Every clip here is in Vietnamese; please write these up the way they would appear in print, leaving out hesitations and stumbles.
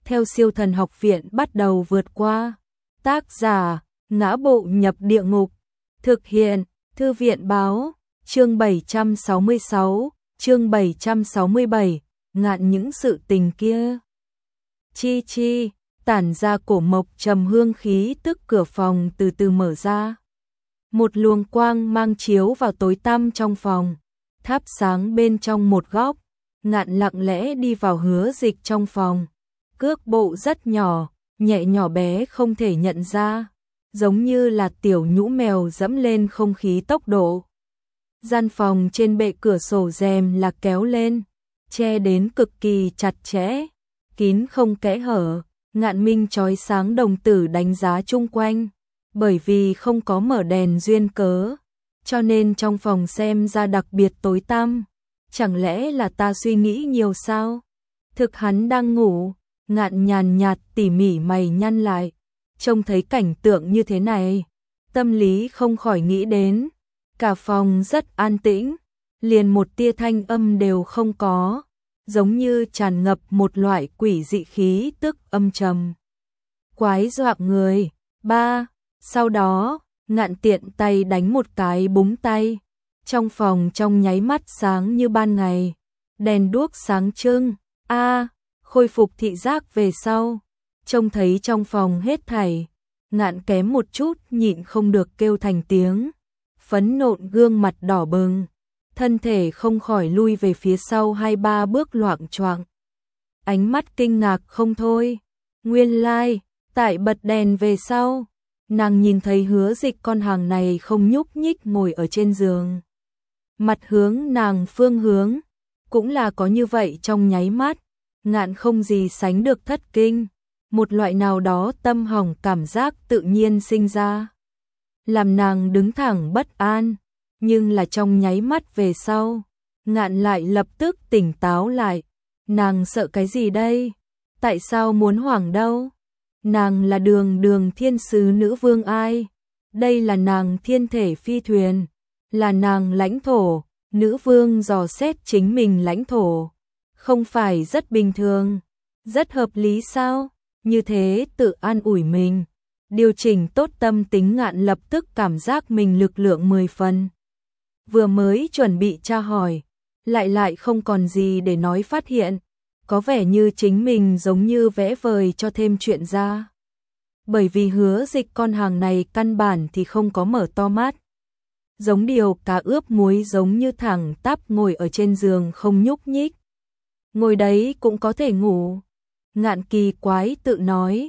theo Siêu Thần Học Viện bắt đầu vượt qua. Tác giả: Ngã Bộ Nhập Địa Ngục. Thực hiện: Thư viện báo. Chương 766, chương 767, ngạn những sự tình kia. Chi chi, tản ra cổ mộc trầm hương khí tức, cửa phòng từ từ mở ra. Một luồng quang mang chiếu vào tối tăm trong phòng, thắp sáng bên trong một góc. Ngạn lặng lẽ đi vào Hứa Dịch trong phòng. Cước bộ rất nhỏ, nhẹ nhỏ bé không thể nhận ra, giống như là tiểu nhũ mèo dẫm lên không khí tốc độ. Gian phòng trên bệ cửa sổ rèm là kéo lên, che đến cực kỳ chặt chẽ, kín không kẽ hở. Ngạn Minh chói sáng đồng tử đánh giá chung quanh, bởi vì không có mở đèn duyên cớ, cho nên trong phòng xem ra đặc biệt tối tăm. Chẳng lẽ là ta suy nghĩ nhiều sao? Thực hắn đang ngủ. Ngạn nhàn nhạt tỉ mỉ mày nhăn lại, trông thấy cảnh tượng như thế này, tâm lý không khỏi nghĩ đến. Cả phòng rất an tĩnh, liền một tia thanh âm đều không có, giống như tràn ngập một loại quỷ dị khí tức âm trầm, quái dọa người. Sau đó, Ngạn tiện tay đánh một cái búng tay, trong phòng trong nháy mắt sáng như ban ngày, đèn đuốc sáng trưng. Khôi phục thị giác về sau, trông thấy trong phòng hết thảy, Ngạn kém một chút nhịn không được kêu thành tiếng, phẫn nộ, gương mặt đỏ bừng, thân thể không khỏi lui về phía sau 2-3 bước loạng choạng. Ánh mắt kinh ngạc không thôi, nguyên lai, tại bật đèn về sau, nàng nhìn thấy Hứa Dịch con hàng này không nhúc nhích ngồi ở trên giường. Mặt hướng nàng phương hướng, cũng là có như vậy trong nháy mắt. Ngạn không gì sánh được thất kinh, một loại nào đó tâm hỏng cảm giác tự nhiên sinh ra, làm nàng đứng thẳng bất an, nhưng là trong nháy mắt về sau, Ngạn lại lập tức tỉnh táo lại. Nàng sợ cái gì đây? Tại sao muốn hoảng đâu? Nàng là đường thiên sứ nữ vương ai? Đây là nàng thiên thể phi thuyền, là nàng lãnh thổ, nữ vương dò xét chính mình lãnh thổ. Không phải rất bình thường, rất hợp lý sao? Như thế tự an ủi mình, điều chỉnh tốt tâm tính. Ngạn lập tức cảm giác mình lực lượng 10 phần. Vừa mới chuẩn bị tra hỏi, lại không còn gì để nói, phát hiện có vẻ như chính mình giống như vẽ vời cho thêm chuyện ra. Bởi vì Hứa Dịch con hàng này căn bản thì không có mở to mắt, giống điều cá ướp muối, giống như thẳng tắp ngồi ở trên giường không nhúc nhích. Ngồi đấy cũng có thể ngủ. Ngạn kỳ quái tự nói,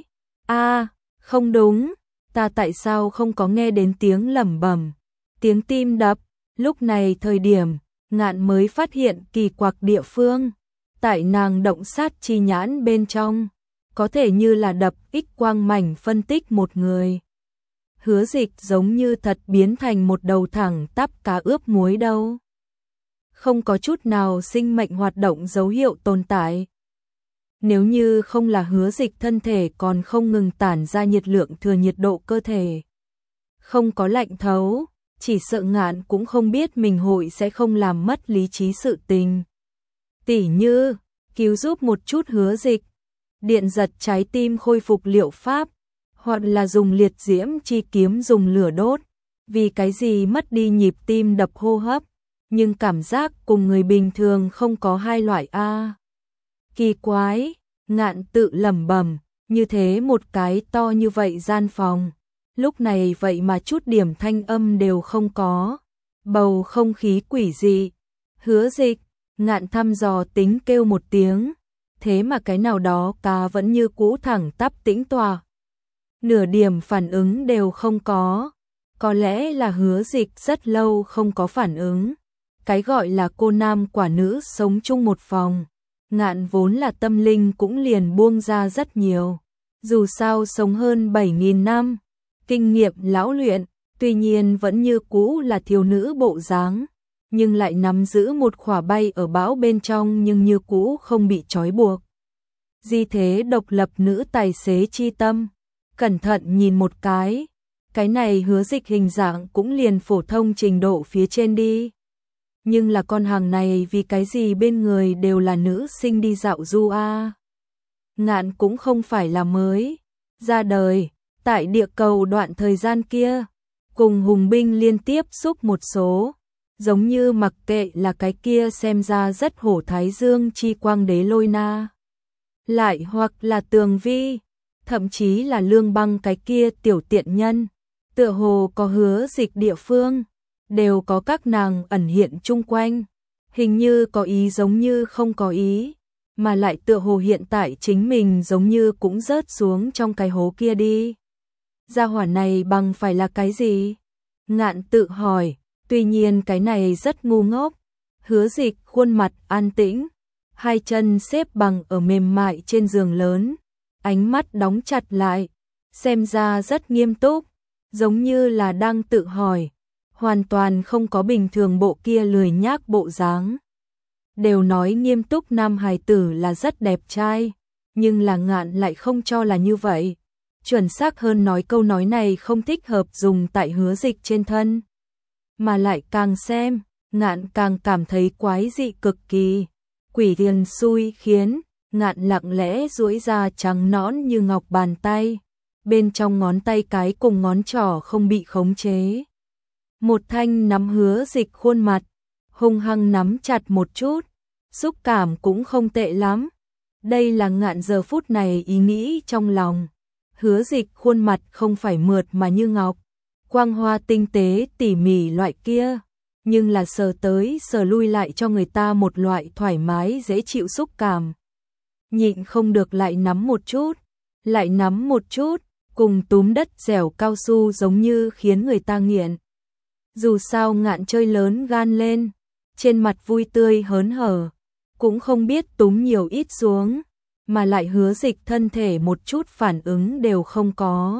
không đúng, ta tại sao không có nghe đến tiếng lẩm bẩm, tiếng tim đập. Lúc này thời điểm, Ngạn mới phát hiện kỳ quặc địa phương, tại nàng động sát chi nhãn bên trong, có thể như là đập X quang mảnh phân tích một người. Hứa Dịch giống như thật biến thành một đầu thẳng tắp cá ướp muối đâu. Không có chút nào sinh mệnh hoạt động dấu hiệu tồn tại. Nếu như không là Hứa Dịch thân thể còn không ngừng tản ra nhiệt lượng thừa nhiệt độ cơ thể, không có lạnh thấu, chỉ sợ Ngạn cũng không biết mình hội sẽ không làm mất lý trí sự tình. Tỉ như, cứu giúp một chút Hứa Dịch, điện giật trái tim khôi phục liệu pháp, hoặc là dùng liệt diễm chi kiếm dùng lửa đốt. Vì cái gì mất đi nhịp tim đập hô hấp, nhưng cảm giác cùng người bình thường không có hai loại a. Kỳ quái, Ngạn tự lẩm bẩm, như thế một cái to như vậy gian phòng, lúc này vậy mà chút điểm thanh âm đều không có, bầu không khí quỷ dị. Hứa Dịch, Ngạn thăm dò tính kêu một tiếng, thế mà cái nào đó cá vẫn như cũ thẳng tắp tĩnh tọa, nửa điểm phản ứng đều không có. Có lẽ là Hứa Dịch rất lâu không có phản ứng. Cái gọi là cô nam quả nữ sống chung một phòng, Ngạn vốn là tâm linh cũng liền buông ra rất nhiều. Dù sao sống hơn 7.000 năm, kinh nghiệm lão luyện, tuy nhiên vẫn như cũ là thiếu nữ bộ dáng, nhưng lại nắm giữ một khỏa bay ở bão bên trong nhưng như cũ không bị trói buộc. Di thế độc lập nữ tài xế chi tâm, cẩn thận nhìn một cái này Hứa Dịch hình dạng cũng liền phổ thông trình độ phía trên đi. Nhưng là con hàng này vì cái gì bên người đều là nữ sinh đi dạo du a? Ngạn cũng không phải là mới ra đời, tại địa cầu đoạn thời gian kia, cùng hùng binh liên tiếp xúc một số, giống như mặc kệ là cái kia xem ra rất hổ thái dương chi quang đế lôi na, lại hoặc là Tường Vi, thậm chí là Lương Băng cái kia tiểu tiện nhân, tựa hồ có Hứa Dịch địa phương, đều có các nàng ẩn hiện chung quanh, hình như có ý giống như không có ý, mà lại tựa hồ hiện tại chính mình giống như cũng rớt xuống trong cái hố kia đi. Gia hỏa này bằng phải là cái gì? Ngạn tự hỏi, tuy nhiên cái này rất ngu ngốc. Hứa Dịch khuôn mặt an tĩnh, hai chân xếp bằng ở mềm mại trên giường lớn, ánh mắt đóng chặt lại, xem ra rất nghiêm túc, giống như là đang tự hỏi, hoàn toàn không có bình thường bộ kia lười nhác bộ dáng. Đều nói nghiêm túc nam hài tử là rất đẹp trai, nhưng là Ngạn lại không cho là như vậy. Chuẩn xác hơn nói câu nói này không thích hợp dùng tại Hứa Dịch trên thân. Mà lại càng xem, Ngạn càng cảm thấy quái dị cực kỳ. Quỷ tiền xui khiến, Ngạn lặng lẽ duỗi ra trắng nõn như ngọc bàn tay. Bên trong ngón tay cái cùng ngón trỏ không bị khống chế. Một thanh nắm Hứa Dịch khuôn mặt, hung hăng nắm chặt một chút, xúc cảm cũng không tệ lắm. Đây là Ngạn giờ phút này ý nghĩ trong lòng. Hứa Dịch khuôn mặt không phải mượt mà như ngọc, quang hoa tinh tế tỉ mỉ loại kia, nhưng là sờ tới sờ lui lại cho người ta một loại thoải mái dễ chịu xúc cảm. Nhịn không được lại nắm một chút, lại nắm một chút, cùng túm đất dẻo cao su giống như khiến người ta nghiện. Dù sao Ngạn chơi lớn gan lên, trên mặt vui tươi hớn hở, cũng không biết túm nhiều ít xuống, mà lại Hứa Dịch thân thể một chút phản ứng đều không có.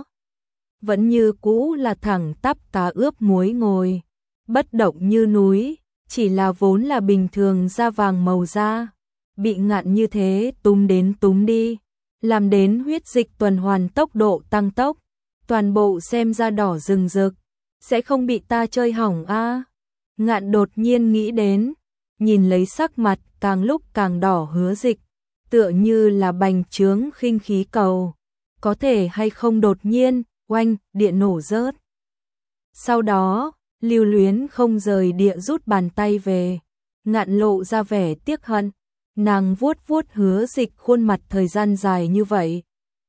Vẫn như cũ là thẳng tắp cá ướp muối ngồi, bất động như núi, chỉ là vốn là bình thường da vàng màu da, bị Ngạn như thế túm đến túm đi, làm đến huyết dịch tuần hoàn tốc độ tăng tốc, toàn bộ xem ra đỏ rừng rực, sẽ không bị ta chơi hỏng a. Ngạn đột nhiên nghĩ đến, nhìn lấy sắc mặt càng lúc càng đỏ Hứa Dịch, tựa như là bành trướng khinh khí cầu, có thể hay không đột nhiên, oanh, điện nổ rớt. Sau đó, lưu luyến không rời địa rút bàn tay về, Ngạn lộ ra vẻ tiếc hận, nàng vuốt vuốt Hứa Dịch khuôn mặt thời gian dài như vậy.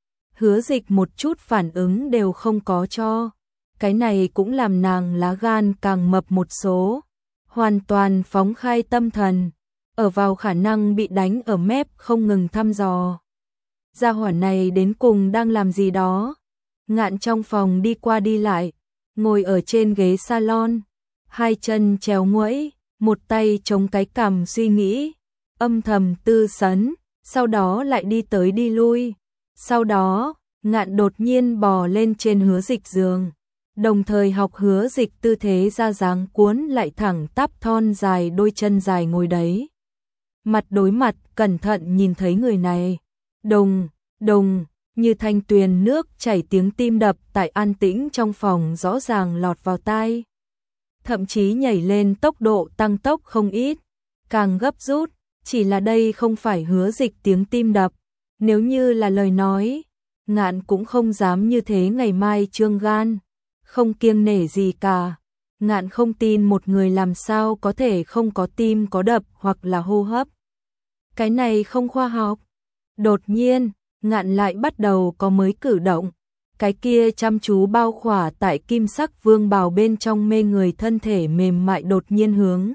Hứa Dịch một chút phản ứng đều không có cho, cái này cũng làm nàng lá gan càng mập một số, hoàn toàn phóng khai tâm thần, ở vào khả năng bị đánh ở mép không ngừng thăm dò. Gia hỏa này đến cùng đang làm gì đó? Ngạn trong phòng đi qua đi lại, ngồi ở trên ghế salon, hai chân chéo nguẫy, một tay chống cái cằm suy nghĩ, âm thầm tư sấn, sau đó lại đi tới đi lui. Sau đó, Ngạn đột nhiên bò lên trên Hứa Dịch giường, đồng thời học Hứa Dịch tư thế ra dáng cuốn lại thẳng tắp thon dài đôi chân dài ngồi đấy. Mặt đối mặt, cẩn thận nhìn thấy người này. Đùng, đùng, như thanh tuyền nước chảy tiếng tim đập tại an tĩnh trong phòng rõ ràng lọt vào tai. Thậm chí nhảy lên tốc độ tăng tốc không ít, càng gấp rút, chỉ là đây không phải Hứa Dịch tiếng tim đập. Nếu như là lời nói, Ngạn cũng không dám như thế ngày mai trương gan, không kiêng nể gì cả. Ngạn không tin một người làm sao có thể không có tim có đập hoặc là hô hấp. Cái này không khoa học. Đột nhiên, Ngạn lại bắt đầu có mới cử động. Cái kia chăm chú bao khỏa tại kim sắc vương bào bên trong mê người thân thể mềm mại đột nhiên hướng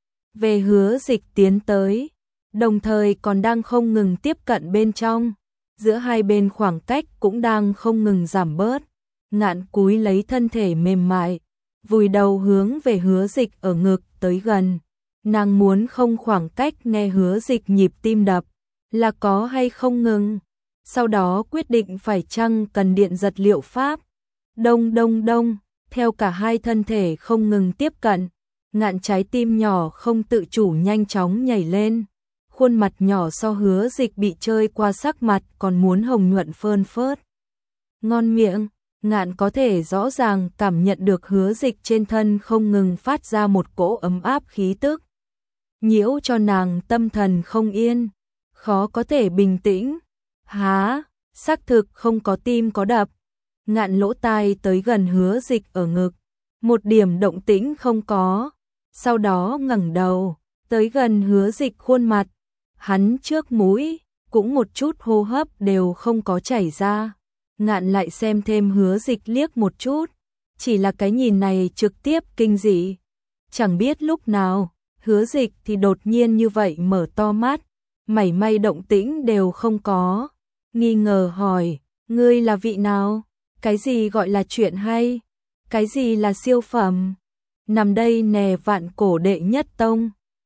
về Hứa Dịch tiến tới, đồng thời còn đang không ngừng tiếp cận bên trong. Giữa hai bên khoảng cách cũng đang không ngừng giảm bớt. Ngạn cúi lấy thân thể mềm mại, vùi đầu hướng về Hứa Dịch ở ngực tới gần. Nàng muốn không khoảng cách nghe Hứa Dịch nhịp tim đập là có hay không ngừng. Sau đó quyết định phải chăng cần điện giật liệu pháp. Đông đông đông, theo cả hai thân thể không ngừng tiếp cận, Ngạn trái tim nhỏ không tự chủ nhanh chóng nhảy lên. Khuôn mặt nhỏ so Hứa Dịch bị chơi qua sắc mặt còn muốn hồng nhuận phơn phớt. Ngon miệng, Ngạn có thể rõ ràng cảm nhận được Hứa Dịch trên thân không ngừng phát ra một cỗ ấm áp khí tức, nhiễu cho nàng tâm thần không yên, khó có thể bình tĩnh. Há, xác thực không có tim có đập. Ngạn lỗ tai tới gần Hứa Dịch ở ngực, một điểm động tĩnh không có. Sau đó ngẩng đầu, tới gần Hứa Dịch khuôn mặt, hắn trước mũi cũng một chút hô hấp đều không có chảy ra. Ngạn lại xem thêm Hứa Dịch liếc một chút, chỉ là cái nhìn này trực tiếp kinh dị. Chẳng biết lúc nào, Hứa Dịch thì đột nhiên như vậy mở to mắt, mảy may động tĩnh đều không có. Nghi ngờ hỏi, ngươi là vị nào? Cái gì gọi là chuyện hay? Cái gì là siêu phẩm? Nằm đây nè Vạn Cổ đệ nhất tông.